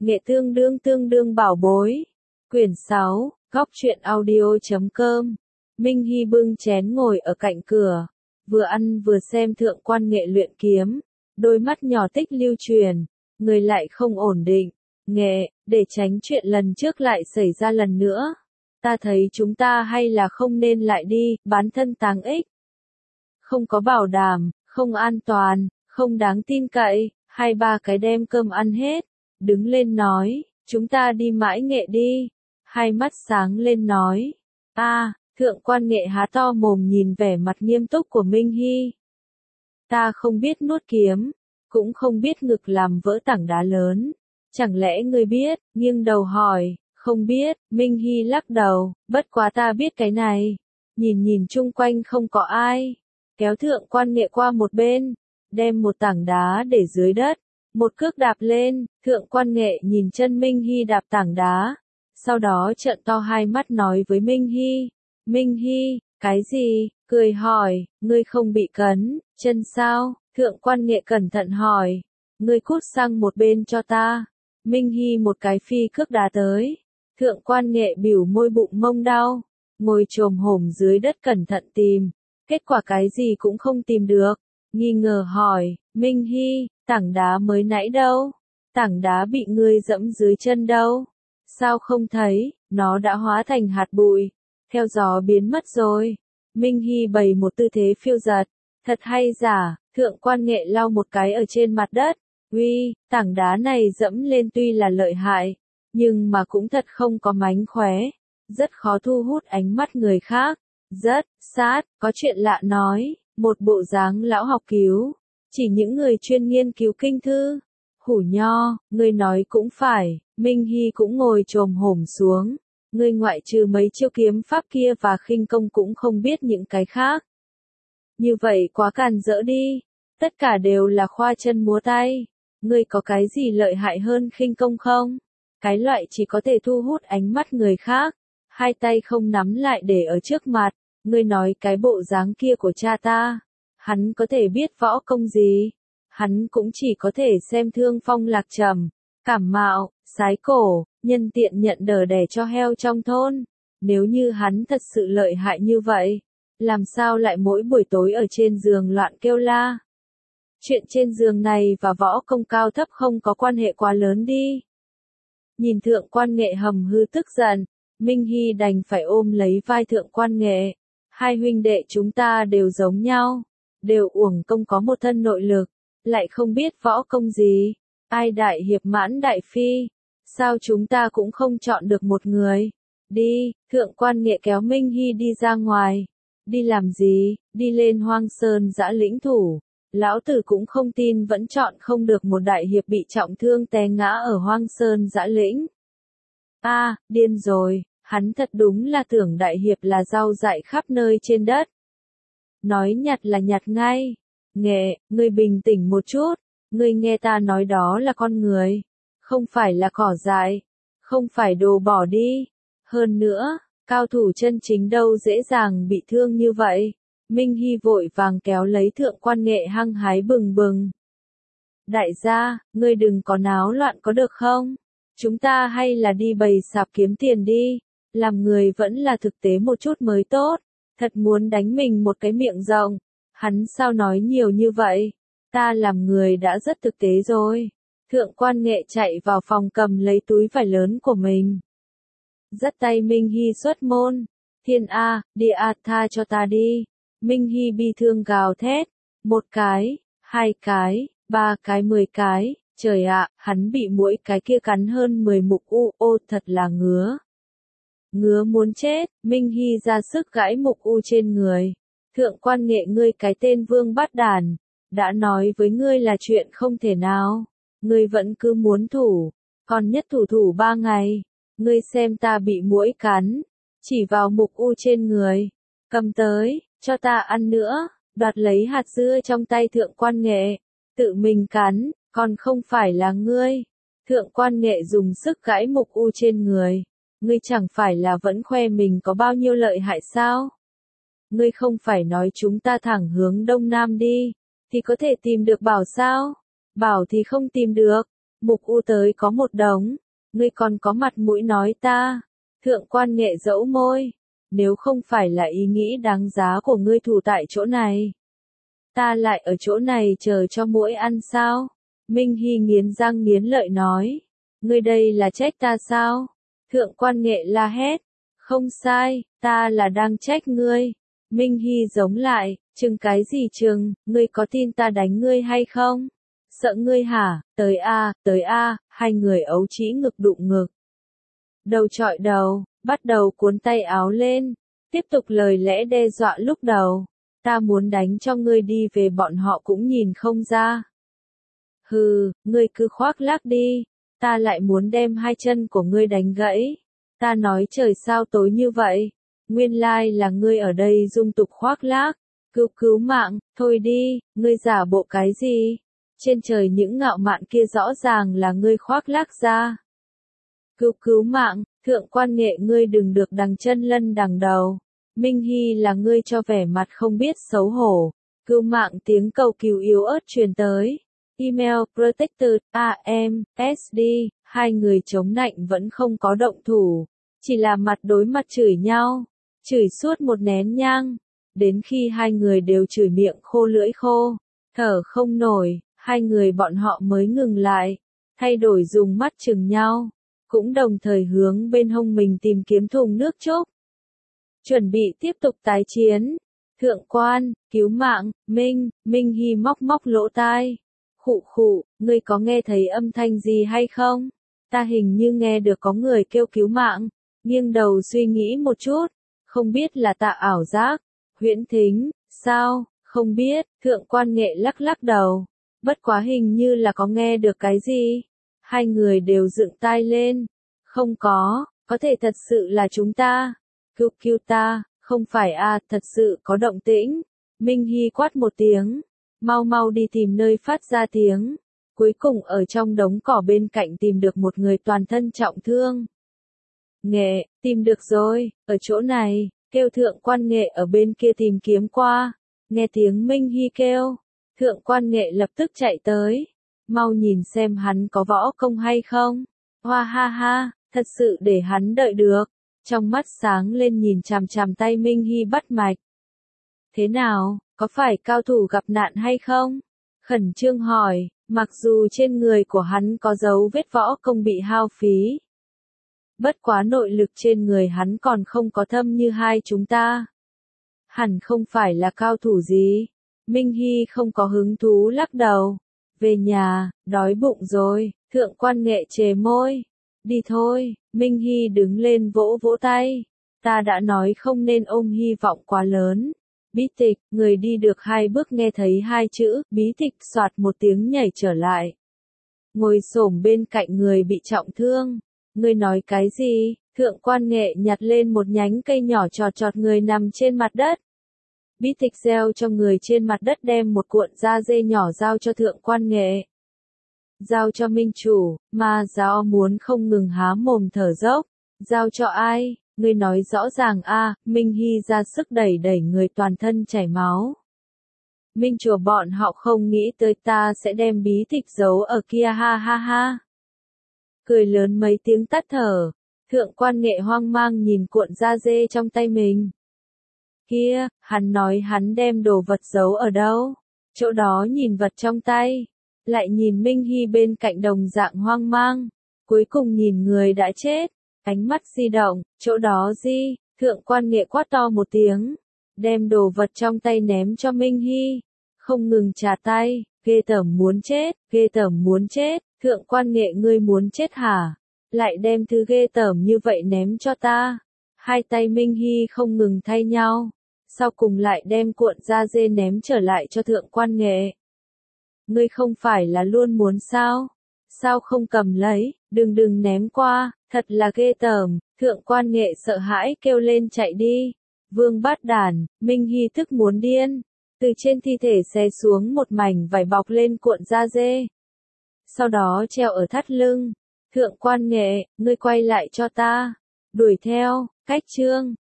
Nghệ tương đương bảo bối. Quyển 6, góc truyện audio.com. Minh Hy bưng chén ngồi ở cạnh cửa, vừa ăn vừa xem Thượng Quan Nghệ luyện kiếm, đôi mắt nhỏ tích lưu truyền, người lại không ổn định. Nghệ, để tránh chuyện lần trước lại xảy ra lần nữa, ta thấy chúng ta hay là không nên lại đi, bán thân táng ích. Không có bảo đảm, không an toàn, không đáng tin cậy, 2-3 cái đem cơm ăn hết, đứng lên nói, chúng ta đi mãi Nghệ đi. Hai mắt sáng lên nói, Thượng Quan Nghệ há to mồm nhìn vẻ mặt nghiêm túc của Minh Hy. Ta không biết nuốt kiếm, cũng không biết ngực làm vỡ tảng đá lớn. Chẳng lẽ ngươi biết, nghiêng đầu hỏi, không biết, Minh Hy lắc đầu, bất quá ta biết cái này. Nhìn chung quanh không có ai, kéo Thượng Quan Nghệ qua một bên, đem một tảng đá để dưới đất, một cước đạp lên, Thượng Quan Nghệ nhìn chân Minh Hy đạp tảng đá, sau đó trợn to hai mắt nói với Minh Hy, Minh Hy, cái gì, cười hỏi, ngươi không bị cấn, chân sao, Thượng Quan Nghệ cẩn thận hỏi, ngươi cút sang một bên cho ta. Minh Hy một cái phi cước đá tới, Thượng Quan Nghệ bỉu môi bụng mông đau, ngồi chồm hổm dưới đất cẩn thận tìm, kết quả cái gì cũng không tìm được, nghi ngờ hỏi, Minh Hy, tảng đá mới nãy đâu, tảng đá bị ngươi dẫm dưới chân đâu, sao không thấy, nó đã hóa thành hạt bụi, theo gió biến mất rồi. Minh Hy bày một tư thế phiêu dật, thật hay giả, Thượng Quan Nghệ lau một cái ở trên mặt đất, uy, tảng đá này dẫm lên tuy là lợi hại, nhưng mà cũng thật không có mánh khóe, rất khó thu hút ánh mắt người khác, rất sát, có chuyện lạ nói, một bộ dáng lão học cứu, chỉ những người chuyên nghiên cứu kinh thư. Hủ Nho, ngươi nói cũng phải, Minh Hy cũng ngồi chồm hổm xuống, ngươi ngoại trừ mấy chiêu kiếm pháp kia và khinh công cũng không biết những cái khác. Như vậy quá càn rỡ đi, tất cả đều là khoa chân múa tay, ngươi có cái gì lợi hại hơn khinh công không? Cái loại chỉ có thể thu hút ánh mắt người khác, hai tay không nắm lại để ở trước mặt, ngươi nói cái bộ dáng kia của cha ta, hắn có thể biết võ công gì? Hắn cũng chỉ có thể xem thương phong lạc trầm, cảm mạo, sái cổ, nhân tiện nhận đờ đẻ cho heo trong thôn. Nếu như hắn thật sự lợi hại như vậy, làm sao lại mỗi buổi tối ở trên giường loạn kêu la? Chuyện trên giường này và võ công cao thấp không có quan hệ quá lớn đi. Nhìn Thượng Quan Nghệ hầm hư tức giận, Minh Hy đành phải ôm lấy vai Thượng Quan Nghệ. Hai huynh đệ chúng ta đều giống nhau, đều uổng công có một thân nội lực, lại không biết võ công gì. Ai đại hiệp mãn đại phi, sao chúng ta cũng không chọn được một người? Đi, Thượng Quan Nghệ kéo Minh Hy đi ra ngoài. Đi làm gì? Đi lên Hoang Sơn giã lĩnh thủ. Lão tử cũng không tin vẫn chọn không được một đại hiệp bị trọng thương té ngã ở Hoang Sơn giã lĩnh. Điên rồi, hắn thật đúng là tưởng đại hiệp là rau dại khắp nơi trên đất. Nói nhặt là nhặt ngay. Nghệ, ngươi bình tĩnh một chút, ngươi nghe ta nói đó là con người, không phải là cỏ dại, không phải đồ bỏ đi. Hơn nữa, cao thủ chân chính đâu dễ dàng bị thương như vậy. Minh Hy vội vàng kéo lấy Thượng Quan Nghệ hăng hái bừng bừng. Đại gia, ngươi đừng có náo loạn có được không? Chúng ta hay là đi bày sạp kiếm tiền đi, làm người vẫn là thực tế một chút mới tốt. Thật muốn đánh mình một cái miệng rộng. Hắn sao nói nhiều như vậy? Ta làm người đã rất thực tế rồi. Thượng Quan Nghệ chạy vào phòng cầm lấy túi vải lớn của mình. Dắt tay Minh Hy xuất môn. Thiên A, đi A, tha cho ta đi. Minh Hy bi thương gào thét. 1 cái, 2 cái, 3 cái 10 cái. Trời ạ, hắn bị muỗi cái kia cắn hơn 10 mục ô thật là ngứa. Ngứa muốn chết, Minh Hy ra sức gãi mục trên người. Thượng Quan Nghệ ngươi cái tên vương bát đàn, đã nói với ngươi là chuyện không thể nào, ngươi vẫn cứ muốn thủ, còn nhất thủ 3 ngày, ngươi xem ta bị muỗi cắn, chỉ vào mục trên người, cầm tới, cho ta ăn nữa, đoạt lấy hạt dưa trong tay Thượng Quan Nghệ, tự mình cắn, còn không phải là ngươi. Thượng Quan Nghệ dùng sức gãi mục trên người, ngươi chẳng phải là vẫn khoe mình có bao nhiêu lợi hại sao? Ngươi không phải nói chúng ta thẳng hướng đông nam đi, thì có thể tìm được bảo sao? Bảo thì không tìm được, Mục U tới có một đống, ngươi còn có mặt mũi nói ta. Thượng quan Nghệ dẫu môi, nếu không phải là ý nghĩ đáng giá của ngươi thủ tại chỗ này, ta lại ở chỗ này chờ cho muỗi ăn sao? Minh Hy nghiến răng nghiến lợi nói, ngươi đây là trách ta sao? Thượng quan Nghệ la hét, không sai, ta là đang trách ngươi. Minh Hy giống lại, chừng cái gì chừng, ngươi có tin ta đánh ngươi hay không? Sợ ngươi hả? Tới a, hai người ấu trĩ ngực đụng ngực. Đầu chọi đầu, bắt đầu cuốn tay áo lên, tiếp tục lời lẽ đe dọa lúc đầu. Ta muốn đánh cho ngươi đi về bọn họ cũng nhìn không ra. Hừ, ngươi cứ khoác lác đi, ta lại muốn đem hai chân của ngươi đánh gãy. Ta nói trời sao tối như vậy, nguyên lai là ngươi ở đây dung tục khoác lác, cứu mạng, thôi đi, ngươi giả bộ cái gì? Trên trời những ngạo mạn kia rõ ràng là ngươi khoác lác ra. Cứu mạng, thượng quan Nghệ ngươi đừng được đằng chân lân đằng đầu. Minh Hy là ngươi cho vẻ mặt không biết xấu hổ. Cứu mạng tiếng cầu cứu yếu ớt truyền tới. Email protected AMSD, hai người chống nạnh vẫn không có động thủ, chỉ là mặt đối mặt chửi nhau, chửi suốt một nén nhang, đến khi hai người đều chửi miệng khô lưỡi khô, thở không nổi, hai người bọn họ mới ngừng lại, thay đổi dùng mắt chừng nhau, cũng đồng thời hướng bên hông mình tìm kiếm thùng nước trúc. Chuẩn bị tiếp tục tái chiến. Thượng quan, cứu mạng, Minh Hy móc lỗ tai. Khụ, ngươi có nghe thấy âm thanh gì hay không? Ta hình như nghe được có người kêu cứu mạng, nghiêng đầu suy nghĩ một chút, không biết là ta ảo giác, huyễn thính, sao, không biết, thượng quan Nghệ lắc đầu, bất quá hình như là có nghe được cái gì. Hai người đều dựng tai lên, không có thể thật sự là chúng ta, cứu ta, không phải thật sự có động tĩnh. Minh Hy quát một tiếng. Mau đi tìm nơi phát ra tiếng. Cuối cùng ở trong đống cỏ bên cạnh tìm được một người toàn thân trọng thương. Nghệ, tìm được rồi, ở chỗ này, kêu thượng quan Nghệ ở bên kia tìm kiếm qua. Nghe tiếng Minh Hy kêu, thượng quan Nghệ lập tức chạy tới. Mau nhìn xem hắn có võ công hay không. Hoa ha, thật sự để hắn đợi được. Trong mắt sáng lên nhìn chằm tay Minh Hy bắt mạch. Thế nào? Có phải cao thủ gặp nạn hay không? Khẩn trương hỏi, mặc dù trên người của hắn có dấu vết võ công bị hao phí. Bất quá nội lực trên người hắn còn không có thâm như hai chúng ta. Hẳn không phải là cao thủ gì. Minh Hy không có hứng thú lắc đầu. Về nhà, đói bụng rồi, thượng quan Nghệ chề môi. Đi thôi, Minh Hy đứng lên vỗ tay. Ta đã nói không nên ôm hy vọng quá lớn. Bí tịch, người đi được hai bước nghe thấy hai chữ, bí tịch soạt một tiếng nhảy trở lại. Ngồi xổm bên cạnh người bị trọng thương. Ngươi nói cái gì? Thượng quan Nghệ nhặt lên một nhánh cây nhỏ chọt người nằm trên mặt đất. Bí tịch gieo cho người trên mặt đất đem một cuộn da dê nhỏ giao cho thượng quan Nghệ. Giao cho minh chủ, mà giao muốn không ngừng há mồm thở dốc. Giao cho ai? Ngươi nói rõ ràng Minh Hy ra sức đẩy người toàn thân chảy máu. Minh chùa bọn họ không nghĩ tới ta sẽ đem bí tịch giấu ở kia ha. Cười lớn mấy tiếng tắt thở, thượng quan Nghệ hoang mang nhìn cuộn da dê trong tay mình. Kia, hắn nói hắn đem đồ vật giấu ở đâu? Chỗ đó nhìn vật trong tay, lại nhìn Minh Hy bên cạnh đồng dạng hoang mang, cuối cùng nhìn người đã chết. Ánh mắt di động, chỗ đó thượng quan Nghệ quát to một tiếng, đem đồ vật trong tay ném cho Minh Hy, không ngừng chà tay, ghê tởm muốn chết, thượng quan Nghệ ngươi muốn chết hả? Lại đem thứ ghê tởm như vậy ném cho ta. Hai tay Minh Hy không ngừng thay nhau, sau cùng lại đem cuộn da dê ném trở lại cho thượng quan Nghệ. Ngươi không phải là luôn muốn sao? Sao không cầm lấy, đừng ném qua, thật là ghê tởm, thượng quan Nghệ sợ hãi kêu lên chạy đi. Vương bát đản, Minh Hy tức muốn điên, từ trên thi thể xé xuống một mảnh vải bọc lên cuộn da dê. Sau đó treo ở thắt lưng. Thượng quan Nghệ, ngươi quay lại cho ta. Đuổi theo, cách chương.